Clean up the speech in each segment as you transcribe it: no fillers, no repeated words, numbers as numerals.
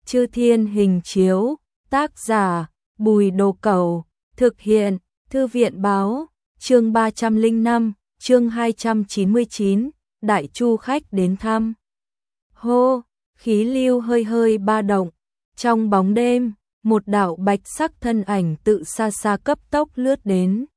Chư Thiên Hình Chiếu, tác giả, Bùi Đồ Cẩu, thực hiện, Thư viện báo, chương 305, chương 299, Đại Chu khách đến thăm. Hô, khí lưu hơi hơi ba động, trong bóng đêm, một đạo bạch sắc thân ảnh tự xa xa cấp tốc lướt đến.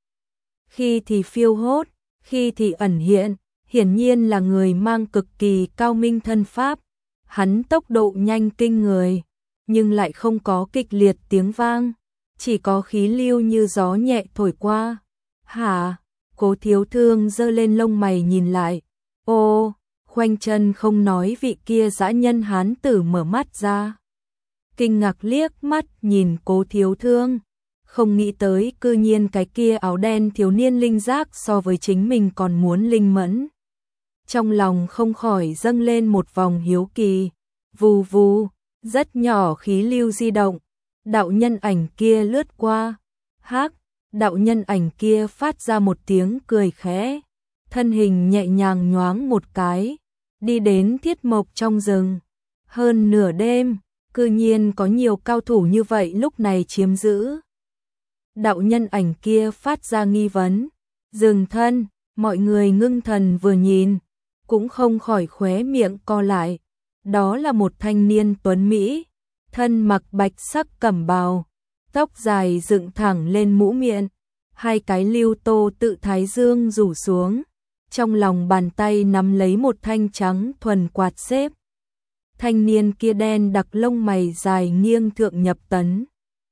Khi thì phiêu hốt, khi thì ẩn hiện, hiển nhiên là người mang cực kỳ cao minh thân pháp. Hắn tốc độ nhanh kinh người, nhưng lại không có kịch liệt tiếng vang, chỉ có khí lưu như gió nhẹ thổi qua. Hả? Cố Thiếu Thương giơ lên lông mày nhìn lại. Ô, khoanh chân không nói, vị kia dã nhân hán tử mở mắt ra. Kinh ngạc liếc mắt nhìn Cố Thiếu Thương, không nghĩ tới cư nhiên cái kia áo đen thiếu niên linh giác so với chính mình còn muốn linh mẫn. Trong lòng không khỏi dâng lên một vòng hiếu kỳ. Vù vù, rất nhỏ khí lưu di động, đạo nhân ảnh kia lướt qua. Hắc, đạo nhân ảnh kia phát ra một tiếng cười khẽ, thân hình nhẹ nhàng nhoáng một cái, đi đến Thiết Mộc trong rừng. Hơn nửa đêm, cư nhiên có nhiều cao thủ như vậy lúc này chiếm giữ. Đạo nhân ảnh kia phát ra nghi vấn, dừng thân, mọi người ngưng thần vừa nhìn, cũng không khỏi khóe miệng co lại. Đó là một thanh niên tuấn Mỹ, thân mặc bạch sắc cẩm bào, tóc dài dựng thẳng lên mũ miệng, hai cái lưu tô tự thái dương rủ xuống, trong lòng bàn tay nắm lấy một thanh trắng thuần quạt xếp. Thanh niên kia đen đặc lông mày dài nghiêng thượng nhập tấn,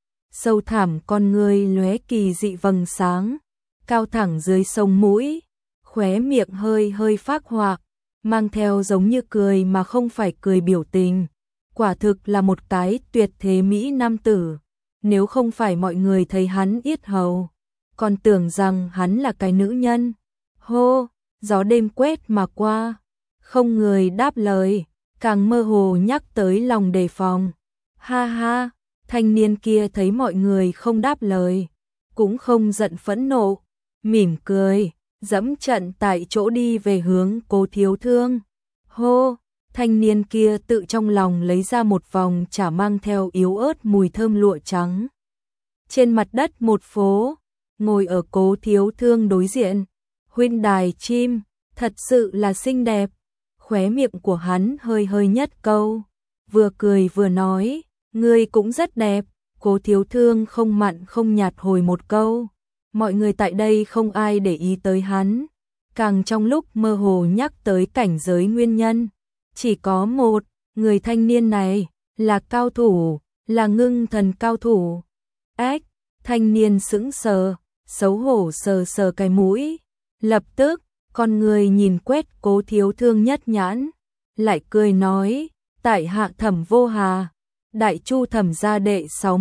sâu thẳm con ngươi lóe kỳ dị vầng sáng, cao thẳng dưới sống mũi, khóe miệng hơi hơi phác họa, mang theo giống như cười mà không phải cười biểu tình. Quả thực là một cái tuyệt thế mỹ nam tử. Nếu không phải mọi người thấy hắn yết hầu, còn tưởng rằng hắn là cái nữ nhân. Hô, gió đêm quét mà qua, không người đáp lời, càng mơ hồ nhắc tới lòng đề phòng. Ha ha, thanh niên kia thấy mọi người không đáp lời, cũng không giận phẫn nộ, mỉm cười, dẫm trận tại chỗ đi về hướng Cố Thiếu Thương. Hô, thanh niên kia tự trong lòng lấy ra một vòng chả mang theo yếu ớt mùi thơm lụa trắng. Trên mặt đất một phố, ngồi ở Cố Thiếu Thương đối diện, huynh đài chim, thật sự là xinh đẹp. Khóe miệng của hắn hơi hơi nhất câu, vừa cười vừa nói, ngươi cũng rất đẹp. Cố Thiếu Thương không mặn không nhạt hồi một câu. Mọi người tại đây không ai để ý tới hắn, càng trong lúc mơ hồ nhắc tới cảnh giới nguyên nhân. Chỉ có một, người thanh niên này, là cao thủ, là ngưng thần cao thủ. Ách, thanh niên sững sờ, xấu hổ sờ sờ cái mũi. Lập tức, con người nhìn quét Cố Thiếu Thương nhất nhãn, lại cười nói, tại hạ Thẩm Vô Hà, Đại Chu Thẩm gia đệ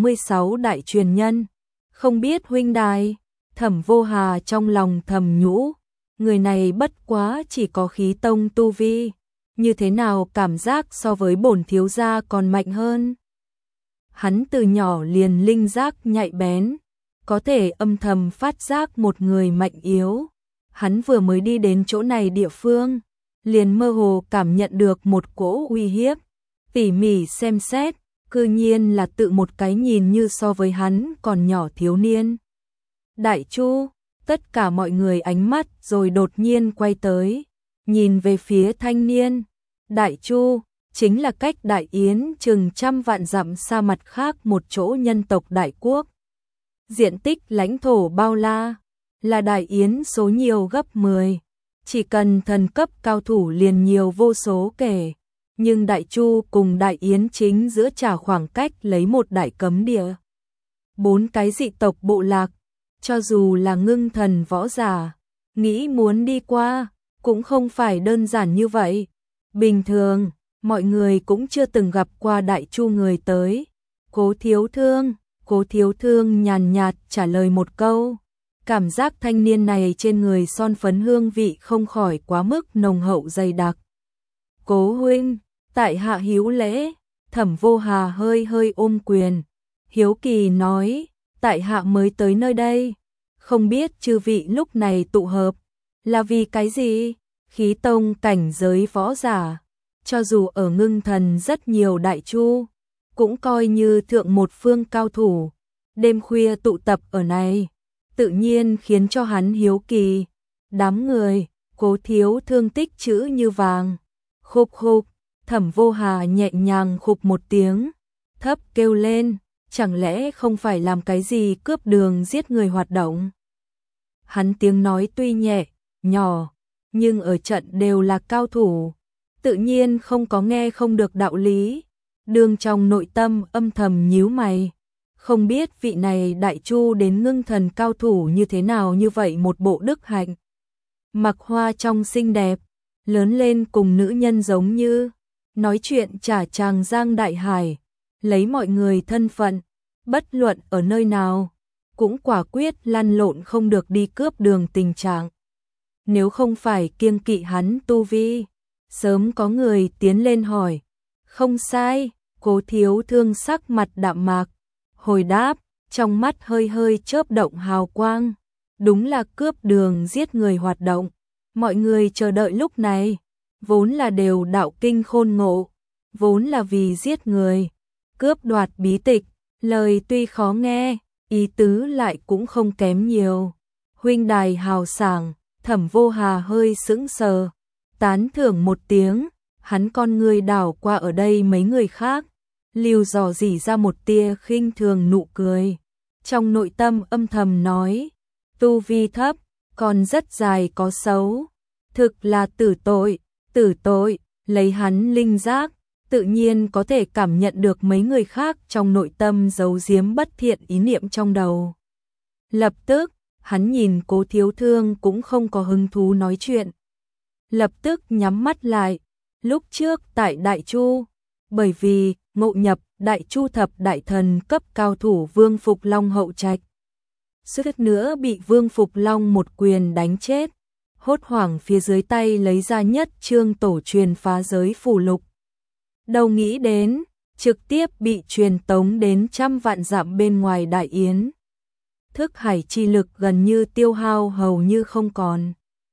66 đại truyền nhân, không biết huynh đài. Thẩm Vô Hà trong lòng thầm nhũ, người này bất quá chỉ có khí tông tu vi, như thế nào cảm giác so với bổn thiếu gia còn mạnh hơn. Hắn từ nhỏ liền linh giác nhạy bén, có thể âm thầm phát giác một người mạnh yếu. Hắn vừa mới đi đến chỗ này địa phương, liền mơ hồ cảm nhận được một cỗ uy hiếp, tỉ mỉ xem xét, cư nhiên là tự một cái nhìn như so với hắn còn nhỏ thiếu niên. Đại Chu, tất cả mọi người ánh mắt rồi đột nhiên quay tới, nhìn về phía thanh niên. Đại Chu, chính là cách Đại Yến chừng trăm vạn dặm xa mặt khác một chỗ nhân tộc đại quốc. Diện tích lãnh thổ bao la, là Đại Yến số nhiều gấp 10, chỉ cần thần cấp cao thủ liền nhiều vô số kể. Nhưng Đại Chu cùng Đại Yến chính giữa chả khoảng cách lấy một đại cấm địa. 4 cái dị tộc bộ lạc, cho dù là ngưng thần võ giả, nghĩ muốn đi qua, cũng không phải đơn giản như vậy. Bình thường, mọi người cũng chưa từng gặp qua Đại Chu người tới. Cố Thiếu Thương nhàn nhạt trả lời một câu. Cảm giác thanh niên này trên người son phấn hương vị không khỏi quá mức nồng hậu dày đặc. Cố huynh, tại hạ hiếu lễ. Thẩm Vô Hà hơi hơi ôm quyền, hiếu kỳ nói, tại hạ mới tới nơi đây, không biết chư vị lúc này tụ hợp là vì cái gì? Khí tông cảnh giới võ giả, cho dù ở ngưng thần rất nhiều Đại Chu, cũng coi như thượng một phương cao thủ, đêm khuya tụ tập ở này, tự nhiên khiến cho hắn hiếu kỳ. Đám người, Cố Thiếu Thương tích chữ như vàng. Khục khục, Thẩm Vô Hà nhẹ nhàng khục một tiếng, thấp kêu lên, chẳng lẽ không phải làm cái gì cướp đường giết người hoạt động. Hắn tiếng nói tuy nhẹ, nhỏ, nhưng ở trận đều là cao thủ, tự nhiên không có nghe không được đạo lý. Đường trong nội tâm âm thầm nhíu mày, không biết vị này đại chu đến ngưng thần cao thủ như thế nào, như vậy một bộ đức hạnh. Mặc hoa trong xinh đẹp, lớn lên cùng nữ nhân giống như, nói chuyện trả chàng giang đại hải, lấy mọi người thân phận, bất luận ở nơi nào, cũng quả quyết lăn lộn không được đi cướp đường tình trạng. Nếu không phải kiêng kỵ hắn tu vi, sớm có người tiến lên hỏi. Không sai, Cố Thiếu Thương sắc mặt đạm mạc, hồi đáp, trong mắt hơi hơi chớp động hào quang. Đúng là cướp đường giết người hoạt động. Mọi người chờ đợi lúc này, vốn là đều đạo kinh khôn ngộ, vốn là vì giết người, cướp đoạt bí tịch, lời tuy khó nghe, ý tứ lại cũng không kém nhiều. Huynh đài hào sảng, Thẩm Vô Hà hơi sững sờ, tán thưởng một tiếng, hắn con người đảo qua ở đây mấy người khác, lưu dò dỉ ra một tia khinh thường nụ cười. Trong nội tâm âm thầm nói, tu vi thấp, còn rất dài có xấu, thực là tử tội, lấy hắn linh giác, tự nhiên có thể cảm nhận được mấy người khác trong nội tâm giấu giếm bất thiện ý niệm trong đầu. Lập tức, hắn nhìn Cố Thiếu Thương cũng không có hứng thú nói chuyện. Lập tức nhắm mắt lại, lúc trước tại Đại Chu, bởi vì ngộ nhập Đại Chu thập đại thần cấp cao thủ Vương Phục Long hậu trạch. Suýt nữa bị Vương Phục Long một quyền đánh chết, hốt hoảng phía dưới tay lấy ra nhất chương tổ truyền phá giới phù lục. Đâu nghĩ đến, trực tiếp bị truyền tống đến trăm vạn dặm bên ngoài Đại Yến. Thức hải chi lực gần như tiêu hao hầu như không còn.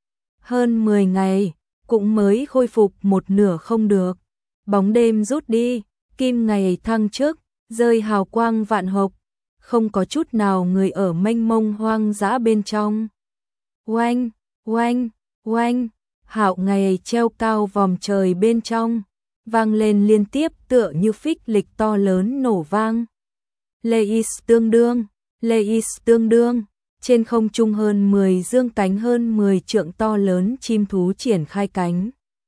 Hơn 10 ngày, cũng mới khôi phục một nửa không được. Bóng đêm rút đi, kim ngày thăng chức, rơi hào quang vạn hộc, không có chút nào người ở mênh mông hoang dã bên trong. Oanh, oanh, oanh, hạo ngày treo cao vòm trời bên trong, vang lên liên tiếp tựa như phích lịch to lớn nổ vang. Leis tương đương, trên không trung hơn 10 dương cánh hơn 10 trượng to lớn chim thú triển khai cánh.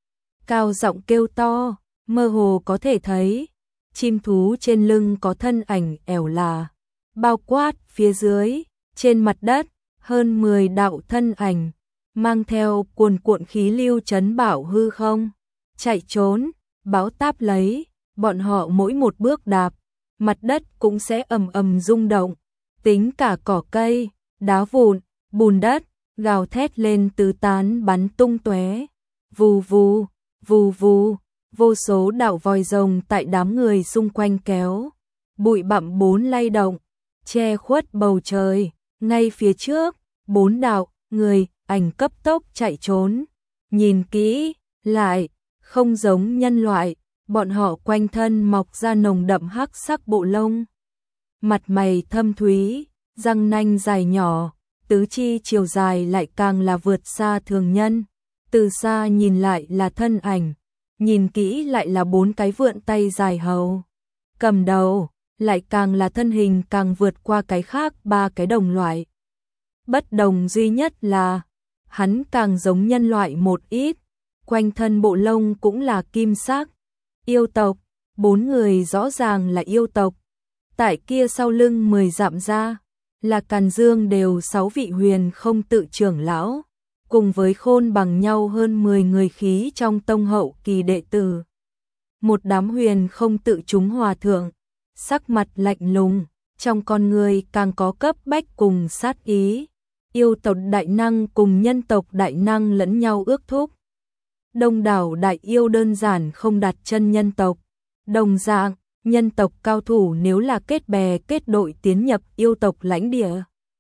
Cao giọng kêu to, mơ hồ có thể thấy, chim thú trên lưng có thân ảnh ẻo là, bao quát phía dưới, trên mặt đất, hơn 10 đạo thân ảnh, mang theo cuồn cuộn khí lưu chấn bảo hư không, chạy trốn, bão táp lấy, bọn họ mỗi một bước đạp, mặt đất cũng sẽ ầm ầm rung động, tính cả cỏ cây, đá vụn, bùn đất, gào thét lên tứ tán bắn tung tóe, vù vù, vù vù, vô số đạo vòi rồng tại đám người xung quanh kéo, bụi bặm bốn lay động, che khuất bầu trời, ngay phía trước, 4 đạo người ảnh cấp tốc chạy trốn, nhìn kỹ lại, không giống nhân loại, bọn họ quanh thân mọc ra nồng đậm hắc sắc bộ lông, mặt mày thâm thúy, răng nanh dài nhỏ, tứ chi chiều dài lại càng là vượt xa thường nhân, từ xa nhìn lại là thân ảnh, nhìn kỹ lại là 4 cái vượn tay dài hầu, cầm đầu, lại càng là thân hình càng vượt qua cái khác 3 cái đồng loại. Bất đồng duy nhất là, hắn càng giống nhân loại một ít, quanh thân bộ lông cũng là kim sắc. Yêu tộc, 4 người rõ ràng là yêu tộc. Tại kia sau lưng 10 dặm ra, là Càn Dương đều 6 vị huyền không tự trưởng lão, cùng với khôn bằng nhau hơn 10 người khí trong tông hậu kỳ đệ tử. Một đám huyền không tự chúng hòa thượng, sắc mặt lạnh lùng, trong con người càng có cấp bách cùng sát ý. Yêu tộc đại năng cùng nhân tộc đại năng lẫn nhau ước thúc. Đông đảo đại yêu đơn giản không đặt chân nhân tộc. Đồng dạng, nhân tộc cao thủ nếu là kết bè kết đội tiến nhập yêu tộc lãnh địa.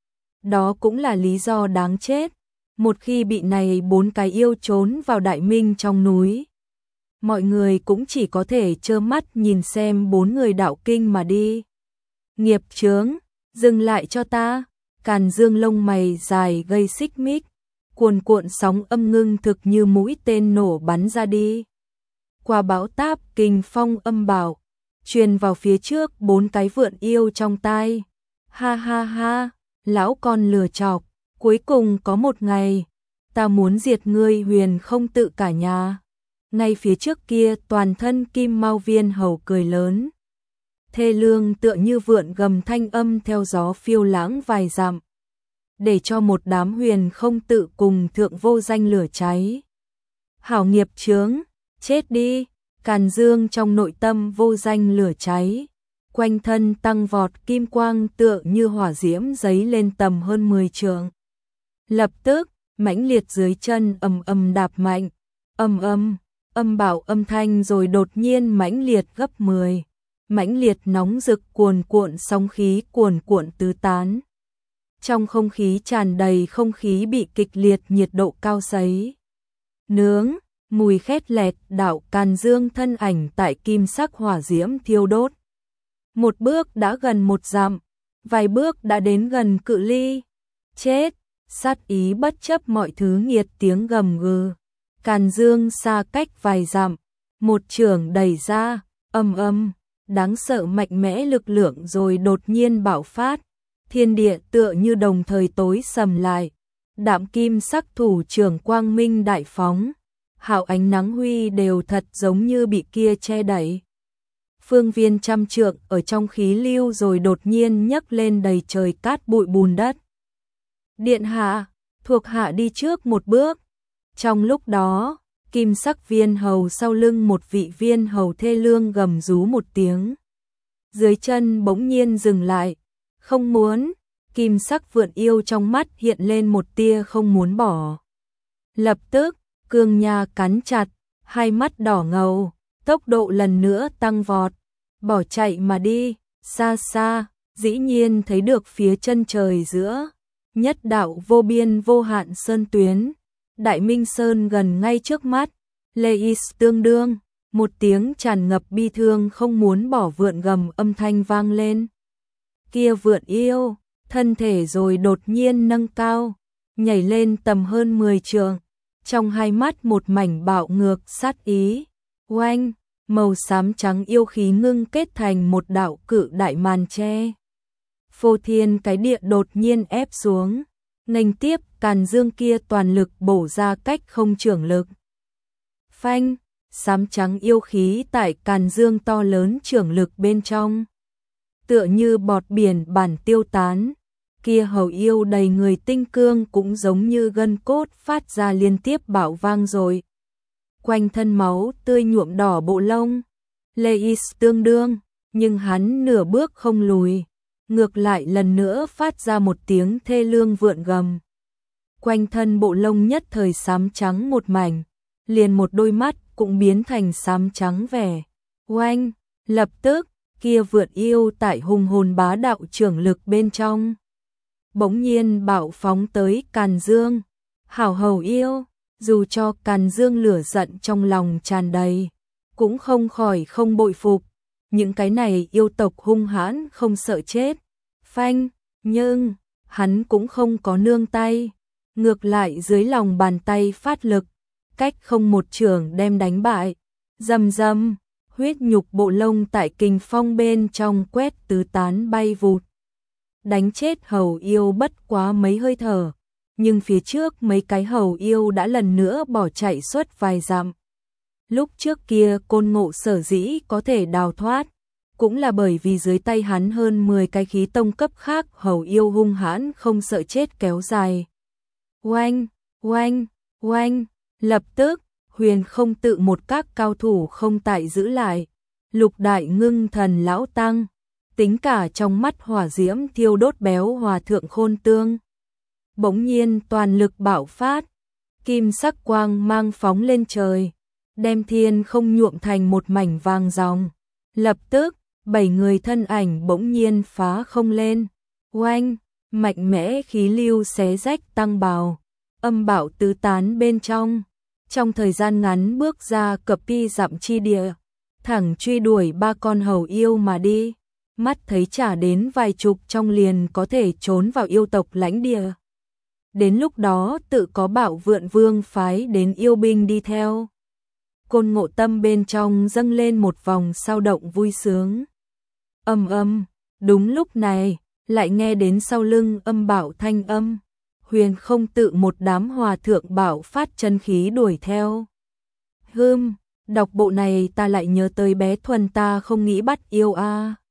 Đó cũng là lý do đáng chết. Một khi bị này 4 cái yêu trốn vào đại minh trong núi. mọi người cũng chỉ có thể trơ mắt nhìn xem 4 người đạo kinh mà đi. Nghiệp chướng, dừng lại cho ta. Càn Dương lông mày dài gây xích mích, cuồn cuộn sóng âm ngưng thực như mũi tên nổ bắn ra đi. Qua bão táp kình phong âm bạo, truyền vào phía trước 4 cái vượn yêu trong tai. Ha ha ha, lão con lừa chọc, cuối cùng có một ngày, ta muốn diệt ngươi Huyền Không Tự cả nhà. Ngay phía trước kia toàn thân kim mao viên hầu cười lớn. Thê lương tựa như vượn gầm thanh âm theo gió phiêu lãng vài dặm, để cho một đám Huyền Không Tự cùng thượng vô danh lửa cháy. Hảo nghiệp chướng, chết đi. Càn Dương trong nội tâm vô danh lửa cháy, quanh thân tăng vọt kim quang tựa như hỏa diễm giấy lên tầm hơn 10 trượng. Lập tức, mãnh liệt dưới chân ầm ầm đạp mạnh, ầm ầm, âm bạo âm thanh rồi đột nhiên mãnh liệt gấp 10. Mãnh liệt nóng rực cuồn cuộn sóng khí cuồn cuộn tứ tán. Trong không khí tràn đầy không khí bị kịch liệt nhiệt độ cao sấy. Nướng, mùi khét lẹt đạo Càn Dương thân ảnh tại kim sắc hỏa diễm thiêu đốt. Một bước đã gần 1 dặm, vài bước đã đến gần cự ly. Chết, sát ý bất chấp mọi thứ nghiệt tiếng gầm gừ. Càn Dương xa cách vài dặm, một chưởng đẩy ra, âm, đáng sợ mạnh mẽ lực lượng rồi đột nhiên bạo phát. Thiên địa tựa như đồng thời tối sầm lại, đạm kim sắc thủ trưởng quang minh đại phóng. Hào ánh nắng huy đều thật giống như bị kia che đậy. Phương viên trăm trượng ở trong khí lưu rồi đột nhiên nhấc lên đầy trời cát bụi bùn đất. Điện hạ, thuộc hạ đi trước một bước. Trong lúc đó, kim sắc viên hầu sau lưng một vị viên hầu thê lương gầm rú một tiếng. Dưới chân bỗng nhiên dừng lại, không muốn, kim sắc vượn yêu trong mắt hiện lên một tia không muốn bỏ. Lập tức, cương nha cắn chặt, hai mắt đỏ ngầu, tốc độ lần nữa tăng vọt, bỏ chạy mà đi, xa xa, dĩ nhiên thấy được phía chân trời giữa, nhất đạo vô biên vô hạn sơn tuyến, Đại Minh Sơn gần ngay trước mắt, Leis tương đương, một tiếng tràn ngập bi thương không muốn bỏ vượn gầm âm thanh vang lên. Kia vượn yêu, thân thể rồi đột nhiên nâng cao, nhảy lên tầm hơn 10 trượng. Trong hai mắt một mảnh bạo ngược sát ý, oanh, màu xám trắng yêu khí ngưng kết thành một đạo cự đại màn che. Phô thiên cái địa đột nhiên ép xuống, nghênh tiếp Càn Dương kia toàn lực bổ ra cách không trưởng lực. Phanh, xám trắng yêu khí tại Càn Dương to lớn trưởng lực bên trong. Tựa như bọt biển bản tiêu tán. Kia hầu yêu đầy người tinh cương cũng giống như gân cốt phát ra liên tiếp bạo vang rồi. Quanh thân máu tươi nhuộm đỏ bộ lông. Leis tương đương, nhưng hắn nửa bước không lùi. Ngược lại lần nữa phát ra một tiếng thê lương vượn gầm. Quanh thân bộ lông nhất thời xám trắng một mảnh. Liền một đôi mắt cũng biến thành xám trắng vẻ. Oanh, lập tức, kia vượn yêu tại hùng hồn bá đạo trưởng lực bên trong. Bỗng nhiên bạo phóng tới Càn Dương. Hảo hầu yêu, dù cho Càn Dương lửa giận trong lòng tràn đầy, cũng không khỏi không bội phục. Những cái này yêu tộc hung hãn không sợ chết. Phanh, nhưng, hắn cũng không có nương tay. Ngược lại dưới lòng bàn tay phát lực, cách không một trường đem đánh bại. Rầm rầm, huyết nhục bộ lông tại kình phong bên trong quét tứ tán bay vụt. Đánh chết hầu yêu bất quá mấy hơi thở, nhưng phía trước mấy cái hầu yêu đã lần nữa bỏ chạy suốt vài dặm. Lúc trước kia Côn Ngộ sở dĩ có thể đào thoát, cũng là bởi vì dưới tay hắn hơn 10 cái khí tông cấp khác hầu yêu hung hãn không sợ chết kéo dài. Oanh, oanh, oanh, lập tức, Huyền Không Tự một các cao thủ không tại giữ lại, Lục đại ngưng thần lão tăng. Tính cả trong mắt hỏa diễm thiêu đốt béo hòa thượng Khôn Tương. Bỗng nhiên toàn lực bạo phát, kim sắc quang mang phóng lên trời, đem thiên không nhuộm thành một mảnh vàng ròng. Lập tức, 7 người thân ảnh bỗng nhiên phá không lên. Oanh, mạnh mẽ khí lưu xé rách tăng bào, âm bạo tứ tán bên trong. trong thời gian ngắn bước ra cập pi dặm chi địa, thẳng truy đuổi ba con hầu yêu mà đi, mắt thấy chả đến vài chục trong liền có thể trốn vào yêu tộc lãnh địa. Đến lúc đó tự có Bạo Vượn Vương phái đến yêu binh đi theo. Côn Ngộ tâm bên trong dâng lên một vòng sao động vui sướng. Đúng lúc này, lại nghe đến sau lưng âm bảo thanh âm. Huyền Không Tự một đám hòa thượng bảo phát chân khí đuổi theo. Đọc bộ này ta lại nhớ tới bé Thuần ta không nghĩ bắt yêu a.